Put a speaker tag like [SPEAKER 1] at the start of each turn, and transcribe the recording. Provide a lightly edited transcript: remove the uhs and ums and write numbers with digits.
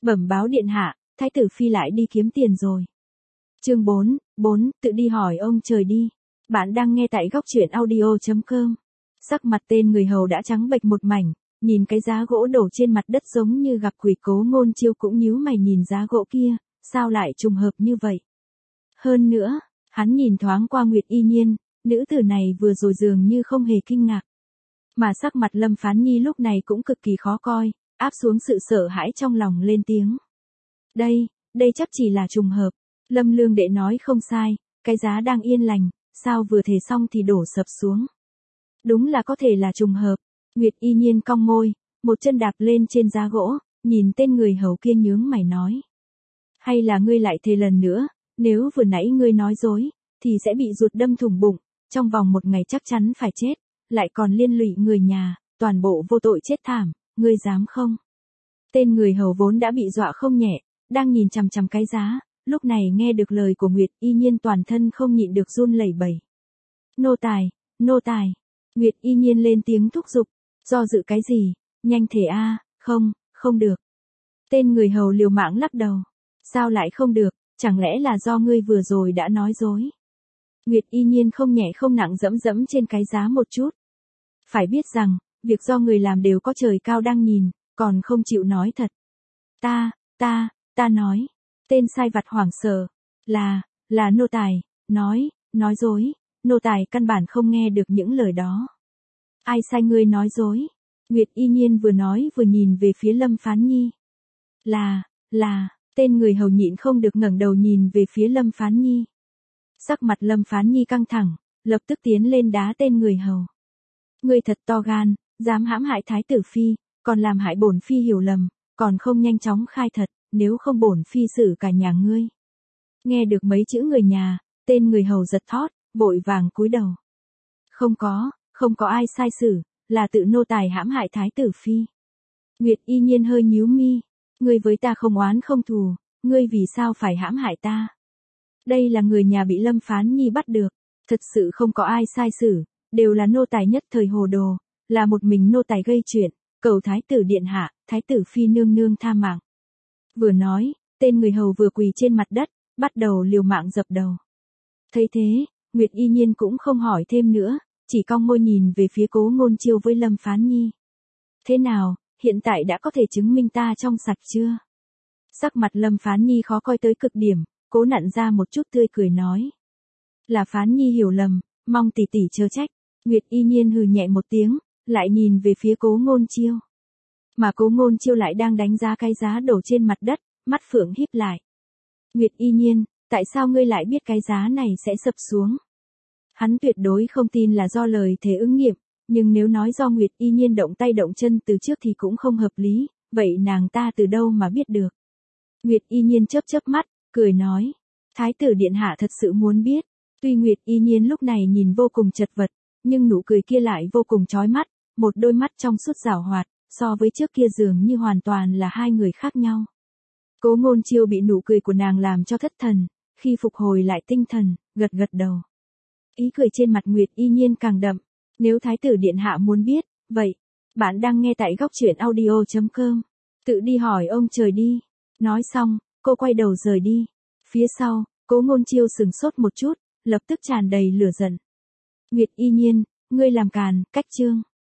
[SPEAKER 1] Bẩm báo điện hạ, thái tử phi lại đi kiếm tiền rồi. Chương 4, tự đi hỏi ông trời đi. Bạn đang nghe tại góc truyện audio.com. Sắc mặt tên người hầu đã trắng bệch một mảnh, nhìn cái giá gỗ đổ trên mặt đất giống như gặp quỷ. Cố Ngôn Chiêu cũng nhíu mày nhìn giá gỗ kia, sao lại trùng hợp như vậy? Hơn nữa, hắn nhìn thoáng qua Nguyệt Y Nhiên, nữ tử này vừa rồi dường như không hề kinh ngạc. Mà sắc mặt Lâm Phán Nhi lúc này cũng cực kỳ khó coi, áp xuống sự sợ hãi trong lòng lên tiếng. Đây chắc chỉ là trùng hợp. Lâm Lương Đệ nói không sai, cái giá đang yên lành, sao vừa thề xong thì đổ sập xuống. Đúng là có thể là trùng hợp. Nguyệt Y Nhiên cong môi, một chân đạp lên trên giá gỗ, nhìn tên người hầu kia nhướng mày nói. Hay là ngươi lại thề lần nữa, nếu vừa nãy ngươi nói dối, thì sẽ bị ruột đâm thủng bụng, trong vòng một ngày chắc chắn phải chết, lại còn liên lụy người nhà, toàn bộ vô tội chết thảm, ngươi dám không? Tên người hầu vốn đã bị dọa không nhẹ, đang nhìn chằm chằm cái giá, lúc này nghe được lời của Nguyệt Y Nhiên toàn thân không nhịn được run lẩy bẩy. Nô tài. Nguyệt Y Nhiên lên tiếng thúc giục, do dự cái gì, nhanh thể a, không được. Tên người hầu liều mạng lắc đầu, sao lại không được, chẳng lẽ là do ngươi vừa rồi đã nói dối? Nguyệt Y Nhiên không nhẹ không nặng dẫm trên cái giá một chút. Phải biết rằng, việc do người làm đều có trời cao đang nhìn, còn không chịu nói thật. Ta nói. Tên sai vặt hoảng sợ. Là nô tài, nói dối, nô tài căn bản không nghe được những lời đó. Ai sai ngươi nói dối? Nguyệt Y Nhiên vừa nói vừa nhìn về phía Lâm Phán Nhi. Là, tên người hầu nhịn không được ngẩng đầu nhìn về phía Lâm Phán Nhi. Sắc mặt Lâm Phán Nhi căng thẳng, lập tức tiến lên đá tên người hầu. Ngươi thật to gan, dám hãm hại thái tử phi, còn làm hại bổn phi hiểu lầm, còn không nhanh chóng khai thật, nếu không bổn phi xử cả nhà ngươi. Nghe được mấy chữ người nhà, tên người hầu giật thót, vội vàng cúi đầu. Không có ai sai xử, là tự nô tài hãm hại thái tử phi. Nguyệt Y Nhiên hơi nhíu mi, ngươi với ta không oán không thù, ngươi vì sao phải hãm hại ta? Đây là người nhà bị Lâm Phán Nhi bắt được, thật sự không có ai sai xử, đều là nô tài nhất thời hồ đồ, là một mình nô tài gây chuyện, cầu thái tử điện hạ, thái tử phi nương tha mạng. Vừa nói, tên người hầu vừa quỳ trên mặt đất, bắt đầu liều mạng dập đầu. Thấy thế, Nguyệt Y Nhiên cũng không hỏi thêm nữa, chỉ cong môi nhìn về phía Cố Ngôn Chiêu với Lâm Phán Nhi. Thế nào, hiện tại đã có thể chứng minh ta trong sạch chưa? Sắc mặt Lâm Phán Nhi khó coi tới cực điểm, cố nặn ra một chút tươi cười nói. Là Phán Nhi hiểu lầm, mong tỷ tỷ chớ trách. Nguyệt Y Nhiên hừ nhẹ một tiếng, lại nhìn về phía Cố Ngôn Chiêu. Mà Cố Ngôn Chiêu lại đang đánh giá cái giá đổ trên mặt đất, mắt phượng híp lại. Nguyệt Y Nhiên, tại sao ngươi lại biết cái giá này sẽ sập xuống? Hắn tuyệt đối không tin là do lời thề ứng nghiệm, nhưng nếu nói do Nguyệt Y Nhiên động tay động chân từ trước thì cũng không hợp lý, vậy nàng ta từ đâu mà biết được? Nguyệt Y Nhiên chớp mắt, cười nói. Thái tử điện hạ thật sự muốn biết. Tuy Nguyệt Y Nhiên lúc này nhìn vô cùng chật vật, nhưng nụ cười kia lại vô cùng chói mắt, một đôi mắt trong suốt giảo hoạt, so với trước kia dường như hoàn toàn là hai người khác nhau. Cố Ngôn Chiêu bị nụ cười của nàng làm cho thất thần, khi phục hồi lại tinh thần, gật đầu. Ý cười trên mặt Nguyệt Y Nhiên càng đậm, nếu thái tử điện hạ muốn biết, vậy, bạn đang nghe tại góc truyện audio.com, tự đi hỏi ông trời đi. Nói xong, cô quay đầu rời đi. Phía sau, Cố Ngôn Chiêu sừng sốt một chút, lập tức tràn đầy lửa giận. Nguyệt Y Nhiên, ngươi làm càn, cách chương.